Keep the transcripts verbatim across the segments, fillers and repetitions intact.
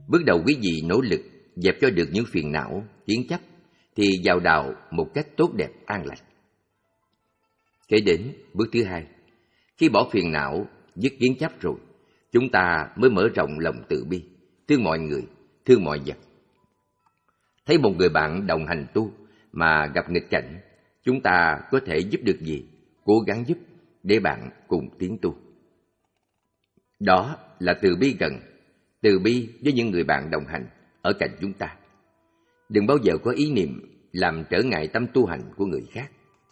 Bước đầu quý vị nỗ lực dẹp cho được những phiền não, kiến chấp, thì vào đạo một cách tốt đẹp an lành. Kế đến bước thứ hai, khi bỏ phiền não, dứt kiến chấp rồi, chúng ta mới mở rộng lòng từ bi, thương mọi người, thương mọi vật. Thấy một người bạn đồng hành tu mà gặp nghịch cảnh, chúng ta có thể giúp được gì, cố gắng giúp để bạn cùng tiến tu. Đó là từ bi gần, từ bi với những người bạn đồng hành ở cạnh chúng ta. Đừng bao giờ có ý niệm làm trở ngại tâm tu hành của người khác.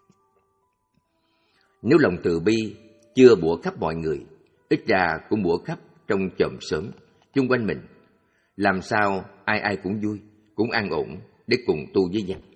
Nếu lòng từ bi chưa bủa khắp mọi người, ít ra cũng bủa khắp trong chòm xóm chung quanh mình, làm sao ai ai cũng vui, cũng an ổn để cùng tu với nhau.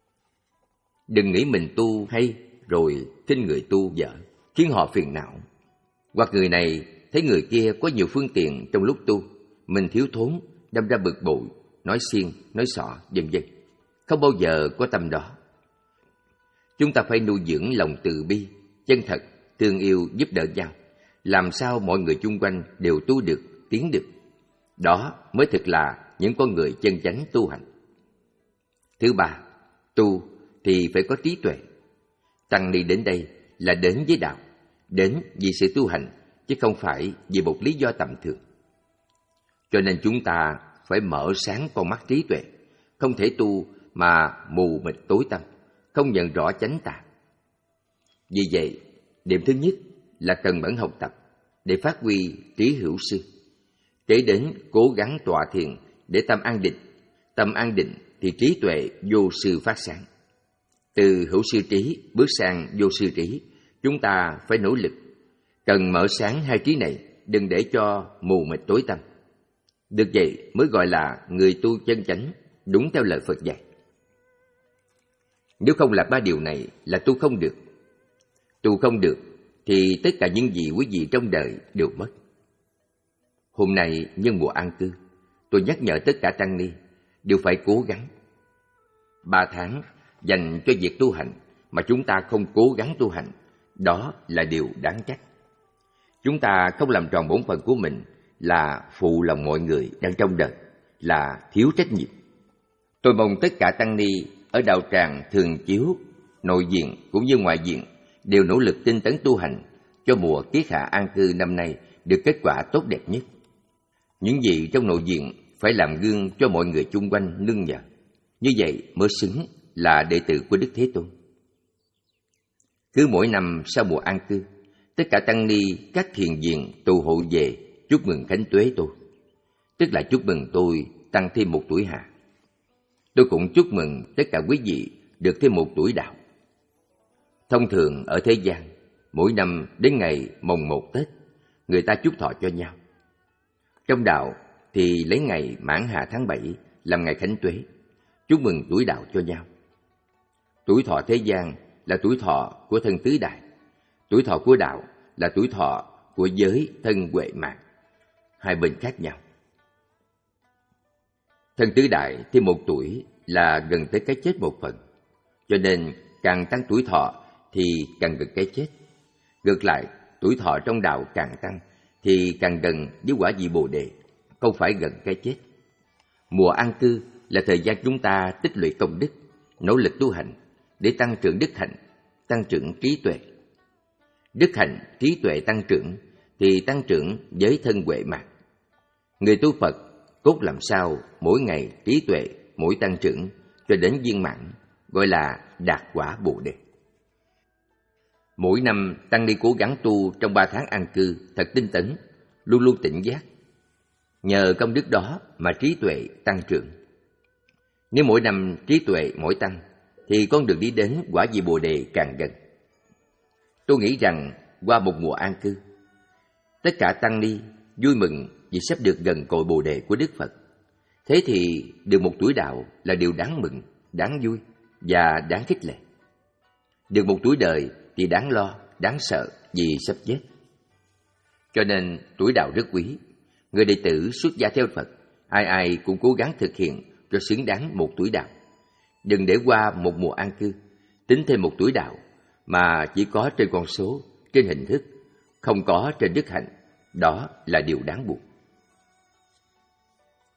Đừng nghĩ mình tu hay rồi khinh người tu dở, khiến họ phiền não. Hoặc người này thấy người kia có nhiều phương tiện trong lúc tu, mình thiếu thốn, đâm ra bực bội, nói xiên, nói xọ, vân vân. Không bao giờ có tâm đó. Chúng ta phải nuôi dưỡng lòng từ bi, chân thật, thương yêu, giúp đỡ nhau, làm sao mọi người chung quanh đều tu được, tiến được. Đó mới thực là những con người chân chánh tu hành. Thứ ba, tu thì phải có trí tuệ. Tăng ni đến đây là đến với đạo, đến vì sự tu hành, chứ không phải vì một lý do tầm thường. Cho nên chúng ta phải mở sáng con mắt trí tuệ, không thể tu mà mù mịt tối tăm, không nhận rõ chánh tà. Vì vậy, điểm thứ nhất là cần mẫn học tập để phát huy trí hữu sư. Kế đến cố gắng tọa thiền để tâm an định. Tâm an định thì trí tuệ vô sư phát sáng. Từ hữu sư trí bước sang vô sư trí, chúng ta phải nỗ lực. Cần mở sáng hai trí này, đừng để cho mù mịt tối tăm. Được vậy mới gọi là người tu chân chánh, đúng theo lời Phật dạy. Nếu không làm ba điều này là tu không được. Tu không được thì tất cả những gì quý vị trong đời đều mất. Hôm nay nhân mùa an cư, tôi nhắc nhở tất cả tăng ni đều phải cố gắng. Ba tháng dành cho việc tu hành mà chúng ta không cố gắng tu hành, đó là điều đáng trách. Chúng ta không làm tròn bổn phận của mình là phụ lòng mọi người đang trong đời, là thiếu trách nhiệm. Tôi mong tất cả tăng ni ở đạo tràng Thường Chiếu, nội viện cũng như ngoại viện đều nỗ lực tinh tấn tu hành cho mùa kiết hạ an cư năm nay được kết quả tốt đẹp nhất. Những gì trong nội viện phải làm gương cho mọi người chung quanh nương nhờ. Như vậy mới xứng là đệ tử của Đức Thế Tôn. Cứ mỗi năm sau mùa an cư, tất cả tăng ni các thiền viện tụ hội về chúc mừng khánh tuế tôi, tức là chúc mừng tôi tăng thêm một tuổi hạ. Tôi cũng chúc mừng tất cả quý vị được thêm một tuổi đạo. Thông thường ở thế gian, mỗi năm đến ngày mồng một Tết, người ta chúc thọ cho nhau. Trong đạo thì lấy ngày mãn hạ tháng bảy làm ngày khánh tuế, chúc mừng tuổi đạo cho nhau. Tuổi thọ thế gian là tuổi thọ của thân tứ đại, tuổi thọ của đạo là tuổi thọ của giới thân huệ mạng, hai bên khác nhau. Thân tứ đại thêm một tuổi là gần tới cái chết một phần, cho nên càng tăng tuổi thọ thì càng gần cái chết. Ngược lại, tuổi thọ trong đạo càng tăng thì càng gần với quả vị Bồ Đề, không phải gần cái chết. Mùa an cư là thời gian chúng ta tích lũy công đức, nỗ lực tu hành để tăng trưởng đức hạnh, tăng trưởng trí tuệ. Đức hạnh, trí tuệ tăng trưởng thì tăng trưởng giới thân huệ mạng. Người tu Phật cốt làm sao mỗi ngày trí tuệ mỗi tăng trưởng cho đến viên mãn, gọi là đạt quả Bồ Đề. Mỗi năm tăng ni cố gắng tu trong ba tháng an cư thật tinh tấn, luôn luôn tỉnh giác. Nhờ công đức đó mà trí tuệ tăng trưởng. Nếu mỗi năm trí tuệ mỗi tăng thì con đường đi đến quả vị Bồ Đề càng gần. Tôi nghĩ rằng qua một mùa an cư, tất cả tăng ni vui mừng vì sắp được gần cội Bồ Đề của Đức Phật. Thế thì được một tuổi đạo là điều đáng mừng, đáng vui và đáng khích lệ. Được một tuổi đời thì đáng lo, đáng sợ vì sắp chết. Cho nên tuổi đạo rất quý. Người đệ tử xuất gia theo Phật, ai ai cũng cố gắng thực hiện cho xứng đáng một tuổi đạo. Đừng để qua một mùa an cư, tính thêm một tuổi đạo mà chỉ có trên con số, trên hình thức, không có trên đức hạnh. Đó là điều đáng buồn.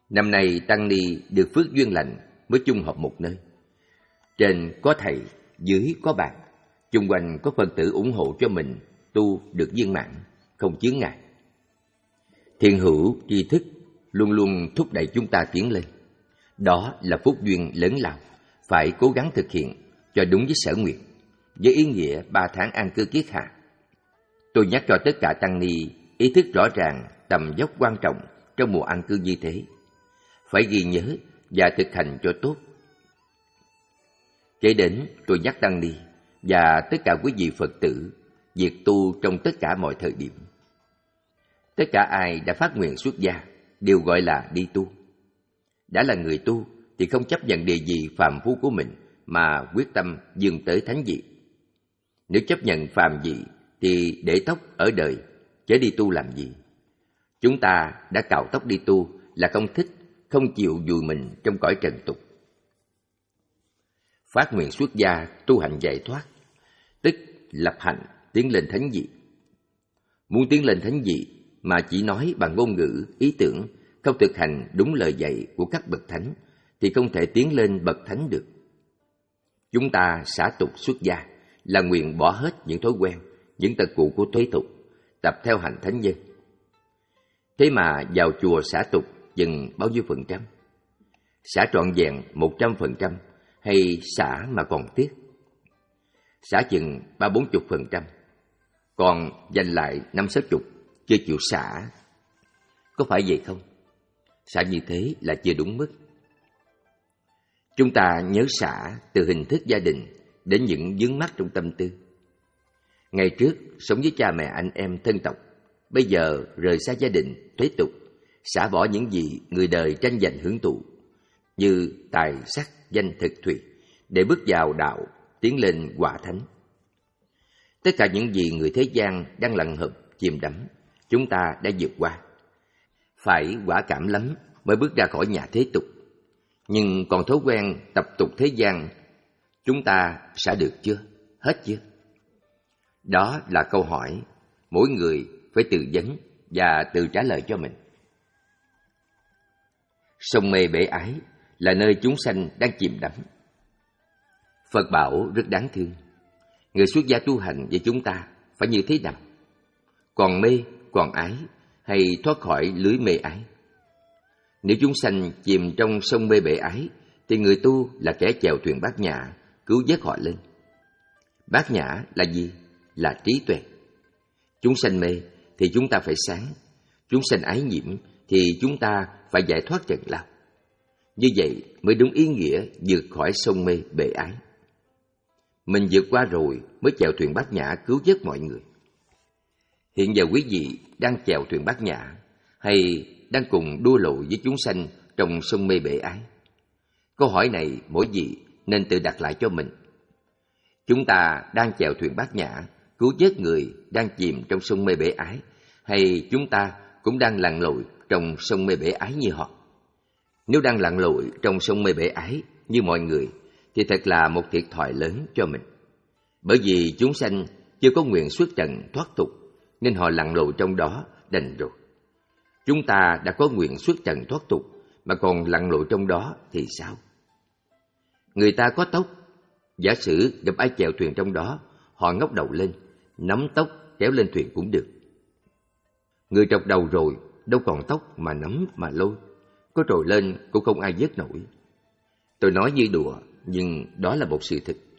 Năm nay tăng ni được phước duyên lành mới chung họp một nơi. Trên có thầy, dưới có bạn, chung quanh có Phật tử ủng hộ cho mình tu được viên mãn, không chướng ngại. Thiện hữu tri thức luôn luôn thúc đẩy chúng ta tiến lên. Đó là phúc duyên lớn lao, phải cố gắng thực hiện cho đúng với sở nguyện, với ý nghĩa ba tháng an cư kiết hạ. Tôi nhắc cho tất cả tăng ni ý thức rõ ràng tầm dốc quan trọng trong mùa an cư như thế, phải ghi nhớ và thực hành cho tốt. Kế đến tôi nhắc tăng ni và tất cả quý vị Phật tử việc tu trong tất cả mọi thời điểm. Tất cả ai đã phát nguyện xuất gia đều gọi là đi tu. Đã là người tu thì không chấp nhận địa vị phàm phu của mình mà quyết tâm vươn tới thánh vị. Nếu chấp nhận phàm vị thì để tóc ở đời, chớ đi tu làm gì? Chúng ta đã cạo tóc đi tu là không thích, không chịu vùi mình trong cõi trần tục. Phát nguyện xuất gia tu hành giải thoát, tức lập hạnh tiến lên thánh vị. Muốn tiến lên thánh vị mà chỉ nói bằng ngôn ngữ, ý tưởng, không thực hành đúng lời dạy của các bậc thánh thì không thể tiến lên bậc thánh được. Chúng ta xả tục xuất gia là nguyện bỏ hết những thói quen, những tật cụ của thế tục, tập theo hành thánh nhân. Thế mà vào chùa xả tục dừng bao nhiêu phần trăm? Xả trọn vẹn một trăm phần trăm hay xả mà còn tiếc? Xả chừng ba bốn chục phần trăm, còn dành lại năm sáu chục chưa chịu xả. Có phải vậy không? Xả như thế là chưa đúng mức. Chúng ta nhớ xả từ hình thức gia đình đến những vướng mắc trong tâm tư. Ngày trước sống với cha mẹ anh em thân tộc, bây giờ rời xa gia đình, thế tục, xả bỏ những gì người đời tranh giành hưởng thụ như tài sắc danh thực thùy để bước vào đạo, tiến lên quả thánh. Tất cả những gì người thế gian đang lặn hụp chìm đắm, chúng ta đã vượt qua. Phải quả cảm lắm mới bước ra khỏi nhà thế tục. Nhưng còn thói quen tập tục thế gian, chúng ta xả được chưa? Hết chưa? Đó là câu hỏi mỗi người phải tự vấn và tự trả lời cho mình. Sông mê bể ái là nơi chúng sanh đang chìm đắm. Phật bảo rất đáng thương. Người xuất gia tu hành với chúng ta phải như thế nào? Còn mê, còn ái hay thoát khỏi lưới mê ái? Nếu chúng sanh chìm trong sông mê bể ái thì người tu là kẻ chèo thuyền bát nhã cứu vớt họ lên. Bát nhã là gì? Là trí tuệ. Chúng sanh mê thì chúng ta phải sáng. Chúng sanh ái nhiễm thì chúng ta phải giải thoát trần lao. Như vậy mới đúng ý nghĩa vượt khỏi sông mê bể ái. Mình vượt qua rồi mới chèo thuyền bát nhã cứu vớt mọi người. Hiện giờ quý vị đang chèo thuyền bát nhã hay đang cùng đua lội với chúng sanh trong sông mê bể ái? Câu hỏi này mỗi vị nên tự đặt lại cho mình. Chúng ta đang chèo thuyền bát nhã cứu vớt người đang chìm trong sông mê bể ái, hay chúng ta cũng đang lặn lội trong sông mê bể ái như họ? Nếu đang lặn lội trong sông mê bể ái như mọi người thì thật là một thiệt thòi lớn cho mình. Bởi vì chúng sanh chưa có nguyện xuất trần thoát tục nên họ lặn lội trong đó đành rồi. Chúng ta đã có nguyện xuất trần thoát tục mà còn lặn lội trong đó thì sao? Người ta có tóc, giả sử gặp ai chèo thuyền trong đó, họ ngóc đầu lên, nắm tóc kéo lên thuyền cũng được. Người trọc đầu rồi, đâu còn tóc mà nắm mà lôi, có trồi lên cũng không ai vớt nổi. Tôi nói như đùa, nhưng đó là một sự thực.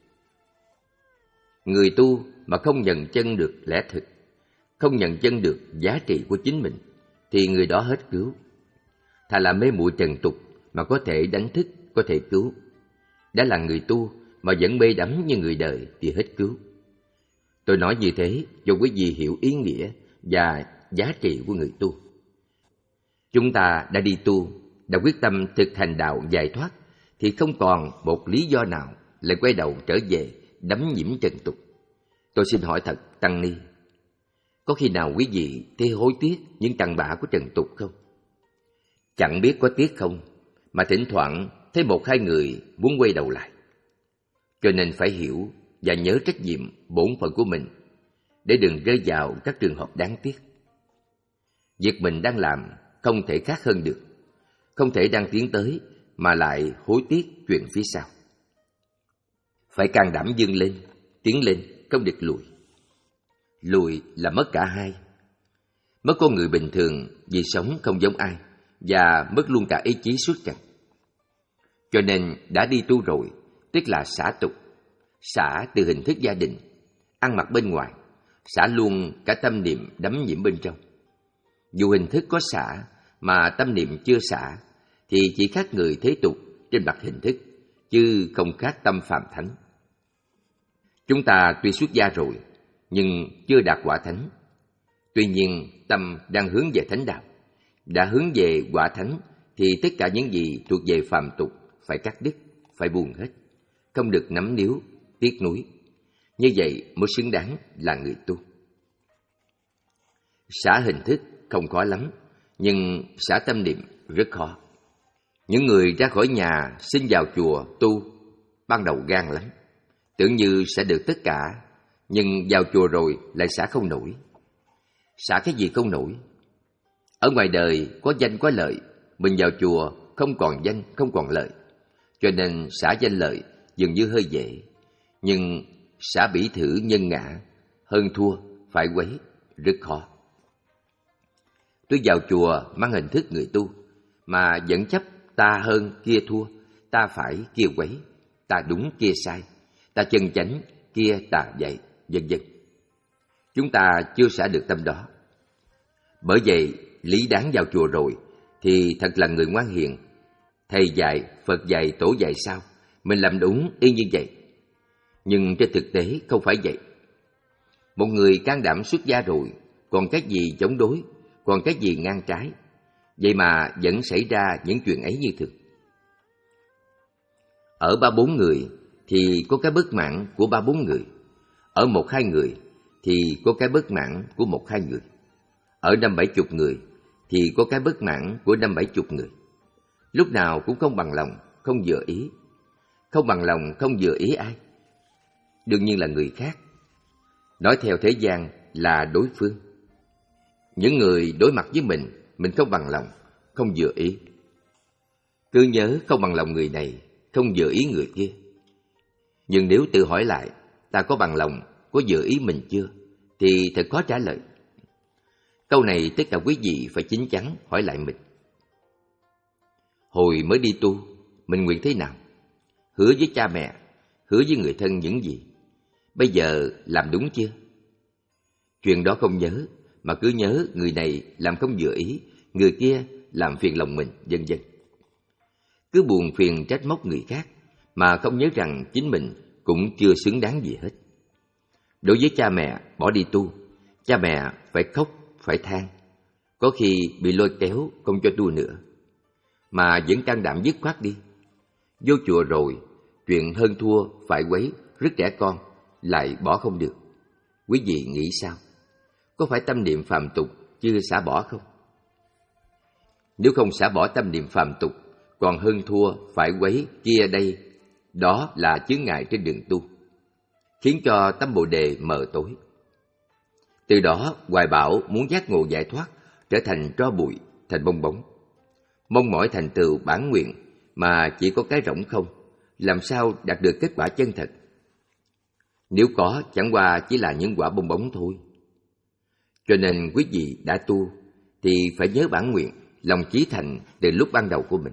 Người tu mà không nhận chân được lẽ thực, không nhận chân được giá trị của chính mình, thì người đó hết cứu. Thà là mê muội trần tục mà có thể đánh thức, có thể cứu. Đã là người tu mà vẫn mê đắm như người đời thì hết cứu. Tôi nói như thế cho quý vị hiểu ý nghĩa và giá trị của người tu. Chúng ta đã đi tu, đã quyết tâm thực hành đạo giải thoát, thì không còn một lý do nào lại quay đầu trở về đắm nhiễm trần tục. Tôi xin hỏi thật, tăng ni, có khi nào quý vị thấy hối tiếc những tàn bã của trần tục không? Chẳng biết có tiếc không, mà thỉnh thoảng thấy một hai người muốn quay đầu lại. Cho nên phải hiểu và nhớ trách nhiệm bổn phận của mình, để đừng rơi vào các trường hợp đáng tiếc. Việc mình đang làm không thể khác hơn được. không thể đang tiến tới mà lại hối tiếc chuyện phía sau. Phải can đảm vươn lên, tiến lên, không được lùi. Lùi là mất cả hai. Mất con người bình thường vì sống không giống ai, và mất luôn cả ý chí suốt trần. Cho nên đã đi tu rồi, tức là xả tục, xả từ hình thức gia đình, ăn mặc bên ngoài, xả luôn cả tâm niệm đắm nhiễm bên trong. Dù hình thức có xả mà tâm niệm chưa xả, thì chỉ khác người thế tục trên mặt hình thức, chứ không khác tâm phàm thánh. Chúng ta tuy xuất gia rồi, nhưng chưa đạt quả thánh. Tuy nhiên, tâm đang hướng về thánh đạo. Đã hướng về quả thánh, thì tất cả những gì thuộc về phàm tục phải cắt đứt, phải buông hết, không được nắm níu, tiếc nuối. Như vậy mới xứng đáng là người tu. Xả hình thức không khó lắm, nhưng xả tâm niệm rất khó. Những người ra khỏi nhà xin vào chùa tu, ban đầu gan lắm, tưởng như sẽ được tất cả, nhưng vào chùa rồi lại xả không nổi. Xả cái gì không nổi? Ở ngoài đời có danh có lợi, mình vào chùa không còn danh, không còn lợi. Cho nên xả danh lợi dường như hơi dễ, nhưng xả bỉ thử nhân ngã, hơn thua, phải quấy, rất khó. Tôi vào chùa mang hình thức người tu, mà vẫn chấp ta hơn kia thua, ta phải kia quấy, ta đúng kia sai, ta chân chánh, kia tà dạy, vân vân. Chúng ta chưa xả được tâm đó. Bởi vậy, lý đáng vào chùa rồi thì thật là người ngoan hiền. Thầy dạy, Phật dạy, tổ dạy sao, mình làm đúng y như vậy. Nhưng trên thực tế không phải vậy. Một người can đảm xuất gia rồi, còn cái gì chống đối, còn cái gì ngang trái, vậy mà vẫn xảy ra những chuyện ấy như thường. Ở ba bốn người thì có cái bất mãn của ba bốn người. Ở một hai người thì có cái bất mãn của một hai người. Ở năm bảy chục người thì có cái bất mãn của năm bảy chục người. Lúc nào cũng không bằng lòng, không vừa ý. Không bằng lòng, không vừa ý ai? Đương nhiên là người khác. Nói theo thế gian là đối phương. Những người đối mặt với mình, mình không bằng lòng, không vừa ý. Cứ nhớ không bằng lòng người này, không vừa ý người kia. Nhưng nếu tự hỏi lại, ta có bằng lòng, có vừa ý mình chưa, thì thật khó trả lời. Câu này tất cả quý vị phải chín chắn hỏi lại mình. Hồi mới đi tu, mình nguyện thế nào? Hứa với cha mẹ, hứa với người thân những gì? Bây giờ làm đúng chưa? Chuyện đó không nhớ, mà cứ nhớ người này làm không vừa ý, người kia làm phiền lòng mình, vân vân. Cứ buồn phiền trách móc người khác, mà không nhớ rằng chính mình cũng chưa xứng đáng gì hết. Đối với cha mẹ bỏ đi tu, cha mẹ phải khóc, phải than, có khi bị lôi kéo không cho tu nữa, mà vẫn can đảm dứt khoát đi. Vô chùa rồi, chuyện hơn thua, phải quấy, rất trẻ con, lại bỏ không được. Quý vị nghĩ sao? Có phải tâm niệm phàm tục chưa xả bỏ không? Nếu không xả bỏ tâm niệm phàm tục, còn hơn thua, phải quấy, kia đây, đó là chướng ngại trên đường tu, khiến cho tâm Bồ Đề mờ tối. Từ đó hoài bão muốn giác ngộ giải thoát, trở thành tro bụi, thành bong bóng. Mong mỏi thành tựu bản nguyện mà chỉ có cái rỗng không, làm sao đạt được kết quả chân thật? Nếu có, chẳng qua chỉ là những quả bong bóng thôi. Cho nên quý vị đã tu thì phải nhớ bản nguyện, lòng chí thành từ lúc ban đầu của mình.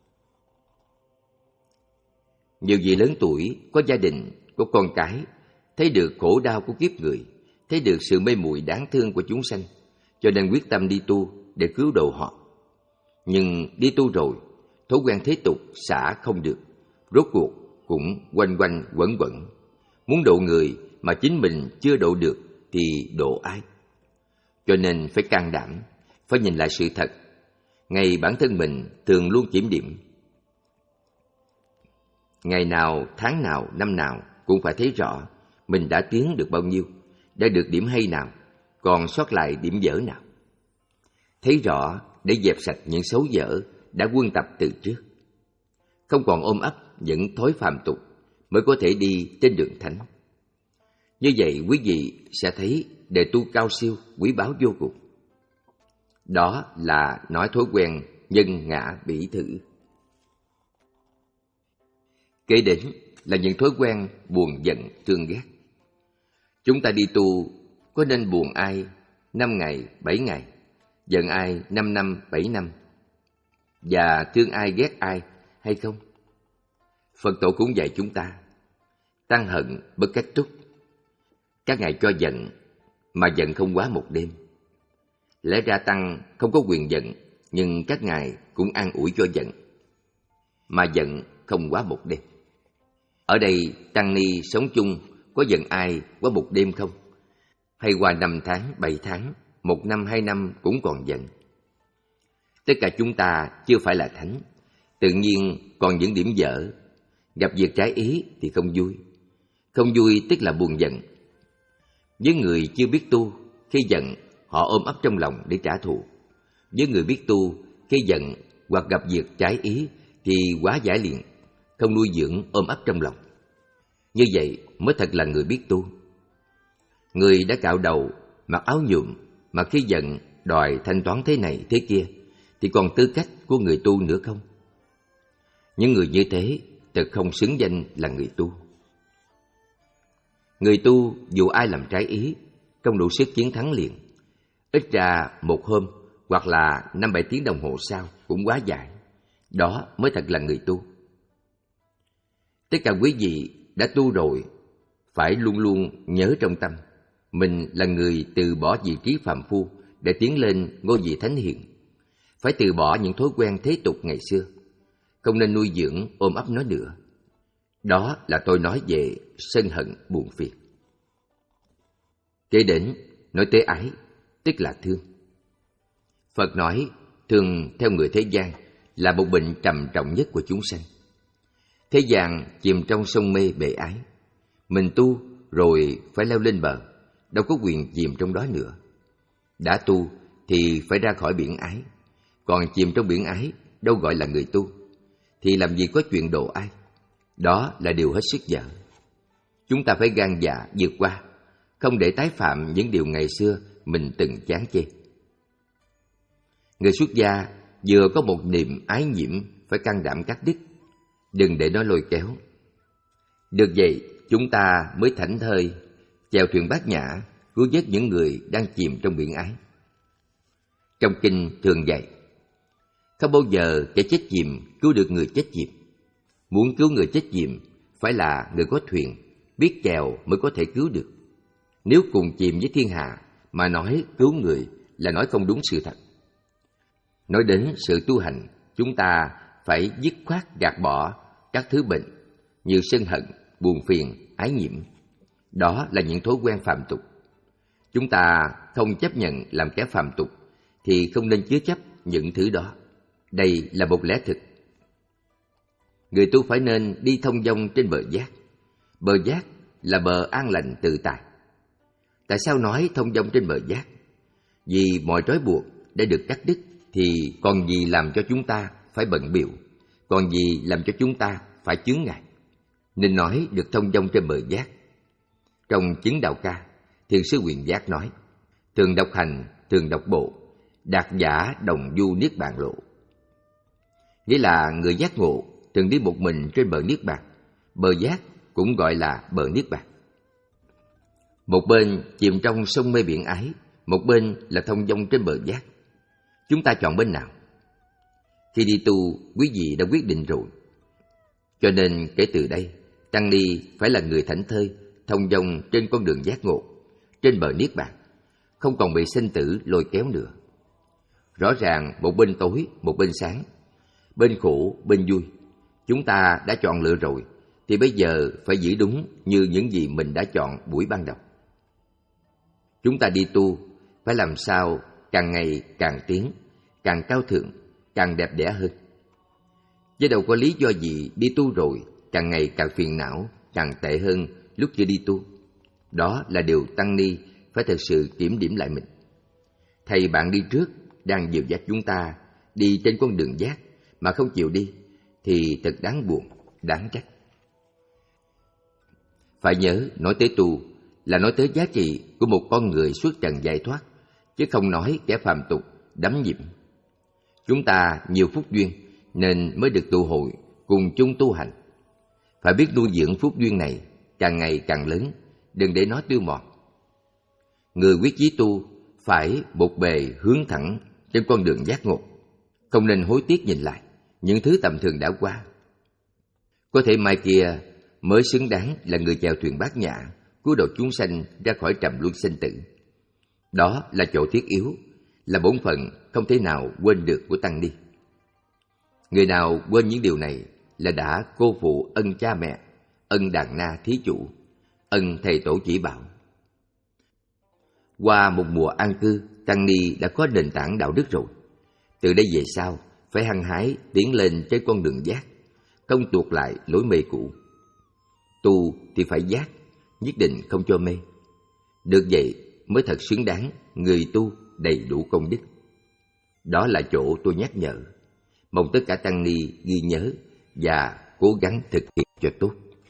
Nhiều vị lớn tuổi, có gia đình, có con cái, thấy được khổ đau của kiếp người, thấy được sự mê muội đáng thương của chúng sanh, cho nên quyết tâm đi tu để cứu độ họ. Nhưng đi tu rồi, thói quen thế tục xả không được, rốt cuộc cũng quanh quanh quẩn quẩn. Muốn độ người mà chính mình chưa độ được thì độ ai? Cho nên phải can đảm, phải nhìn lại sự thật. Ngay bản thân mình thường luôn kiểm điểm. Ngày nào, tháng nào, năm nào cũng phải thấy rõ mình đã tiến được bao nhiêu, đã được điểm hay nào, còn sót lại điểm dở nào. Thấy rõ để dẹp sạch những xấu dở đã quân tập từ trước. Không còn ôm ấp những thói phàm tục mới có thể đi trên đường thánh. Như vậy quý vị sẽ thấy đề tu cao siêu, quý báu vô cùng. Đó là nói thói quen nhân ngã bỉ thử. Kế đến là những thói quen buồn giận thương ghét. Chúng ta đi tu có nên buồn ai năm ngày, bảy ngày, giận ai năm năm, bảy năm, và thương ai ghét ai hay không? Phật tổ cũng dạy chúng ta tăng hận bất cách túc. Các ngài cho giận, mà giận không quá một đêm. Lẽ ra tăng không có quyền giận, nhưng các ngài cũng an ủi cho giận, mà giận không quá một đêm. Ở đây tăng ni sống chung có giận ai quá một đêm không? Hay qua năm tháng, bảy tháng, một năm, hai năm cũng còn giận? Tất cả chúng ta chưa phải là thánh, tự nhiên còn những điểm dở. Gặp việc trái ý thì không vui. Không vui tức là buồn giận. Với người chưa biết tu, khi giận họ ôm ấp trong lòng để trả thù. Với người biết tu, khi giận hoặc gặp việc trái ý thì hóa giải liền, không nuôi dưỡng ôm ấp trong lòng. Như vậy mới thật là người biết tu. Người đã cạo đầu, mặc áo nhuộm, mà khi giận đòi thanh toán thế này thế kia, thì còn tư cách của người tu nữa không? Những người như thế thật không xứng danh là người tu. Người tu dù ai làm trái ý, không đủ sức chiến thắng liền. Ít ra một hôm hoặc là năm bảy tiếng đồng hồ sau cũng hóa giải. Đó mới thật là người tu. Tất cả quý vị đã tu rồi, phải luôn luôn nhớ trong tâm, mình là người từ bỏ vị trí phàm phu để tiến lên ngôi vị thánh hiền. Phải từ bỏ những thói quen thế tục ngày xưa, không nên nuôi dưỡng ôm ấp nó nữa. Đó là tôi nói về sân hận buồn phiền. Kế đến nói tới ái, tức là thương. Phật nói thương theo người thế gian là một bệnh trầm trọng nhất của chúng sanh. Thế gian chìm trong sông mê bể ái, mình tu rồi phải leo lên bờ, đâu có quyền chìm trong đó nữa. Đã tu thì phải ra khỏi biển ái, còn chìm trong biển ái đâu gọi là người tu, thì làm gì có chuyện độ ai. Đó là điều hết sức dở. Chúng ta phải gan dạ vượt qua, không để tái phạm những điều ngày xưa mình từng chán chê. Người xuất gia vừa có một niềm ái nhiễm phải can đảm cắt đứt, đừng để nó lôi kéo. Được vậy, chúng ta mới thảnh thơi chèo thuyền bát nhã, cứu vớt những người đang chìm trong biển ái. Trong kinh thường dạy, không bao giờ kẻ chết chìm cứu được người chết chìm. Muốn cứu người chết chìm phải là người có thuyền, biết chèo mới có thể cứu được. Nếu cùng chìm với thiên hạ mà nói cứu người là nói không đúng sự thật. Nói đến sự tu hành, chúng ta phải dứt khoát gạt bỏ các thứ bệnh như sân hận, buồn phiền, ái nhiễm. Đó là những thói quen phàm tục. Chúng ta không chấp nhận làm kẻ phàm tục thì không nên chứa chấp những thứ đó. Đây là một lẽ thực. Người tu phải nên đi thông dong trên bờ giác. Bờ giác là bờ an lành tự tại. Tại sao nói thông dong trên bờ giác? Vì mọi trói buộc đã được cắt đứt thì còn gì làm cho chúng ta phải bận bịu, còn gì làm cho chúng ta phải chướng ngại. Nên nói được thông dong trên bờ giác. Trong Chứng Đạo Ca, Thiền sư Quyền Giác nói: thường độc hành, thường độc bộ, đạt giả đồng du niết bàn lộ. Nghĩa là người giác ngộ thường đi một mình trên bờ niết bàn. Bờ giác cũng gọi là bờ niết bàn. Một bên chìm trong sông mê biển ái, một bên là thông dong trên bờ giác. Chúng ta chọn bên nào? Khi đi tu, quý vị đã quyết định rồi. Cho nên kể từ đây, tăng ni phải là người thảnh thơi, thông dong trên con đường giác ngộ, trên bờ niết bàn, không còn bị sinh tử lôi kéo nữa. Rõ ràng một bên tối, một bên sáng, bên khổ, bên vui. Chúng ta đã chọn lựa rồi, thì bây giờ phải giữ đúng như những gì mình đã chọn buổi ban đầu. Chúng ta đi tu, phải làm sao càng ngày càng tiến, càng cao thượng, càng đẹp đẽ hơn. Chứ đâu có lý do gì đi tu rồi, càng ngày càng phiền não, càng tệ hơn lúc chưa đi tu. Đó là điều tăng ni phải thật sự kiểm điểm lại mình. Thầy bạn đi trước đang dìu dắt chúng ta đi trên con đường giác mà không chịu đi, thì thật đáng buồn, đáng trách. Phải nhớ, nói tới tu là nói tới giá trị của một con người xuất trần giải thoát, chứ không nói kẻ phàm tục đắm nhiễm. Chúng ta nhiều phúc duyên nên mới được tụ hội cùng chung tu hành. Phải biết nuôi dưỡng phúc duyên này càng ngày càng lớn, đừng để nó tiêu mòn. Người quyết chí tu phải một bề hướng thẳng trên con đường giác ngộ, không nên hối tiếc nhìn lại những thứ tầm thường đã qua. Có thể mai kia mới xứng đáng là người chèo thuyền bát nhã, cứu độ chúng sanh ra khỏi trầm luân sinh tử. Đó là chỗ thiết yếu, là bổn phận không thể nào quên được của tăng ni. Người nào quên những điều này là đã cô phụ ân cha mẹ, ân đàn na thí chủ, ân thầy tổ chỉ bảo. Qua một mùa an cư, tăng ni đã có nền tảng đạo đức rồi. Từ đây về sau, phải hăng hái tiến lên trên con đường giác, không tuột lại lối mê cũ. Tu thì phải giác, nhất định không cho mê. Được vậy mới thật xứng đáng người tu đầy đủ công đức. Đó là chỗ tôi nhắc nhở, mong tất cả tăng ni ghi nhớ và cố gắng thực hiện cho tốt.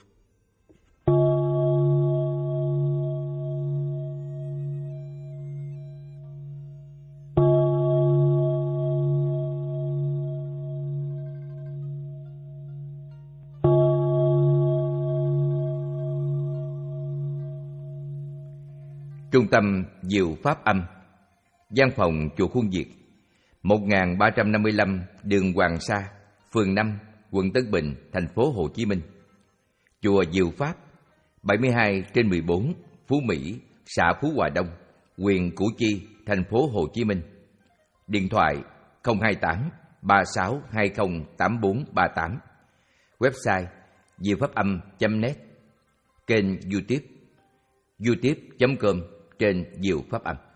Trung tâm Diệu Pháp Âm, văn phòng chùa Khuôn Việt, một nghìn ba trăm năm mươi lăm đường Hoàng Sa, phường năm, quận Tân Bình, thành phố Hồ Chí Minh. Chùa Diệu Pháp, bảy mươi hai trên mười bốn, Phú Mỹ, xã Phú Hòa Đông, huyện Củ Chi, thành phố Hồ Chí Minh. Điện thoại không hai tám ba sáu hai không tám bốn ba tám. Website diệu pháp âm chấm net. Kênh YouTube youtube chấm com trên Diệu Pháp Âm.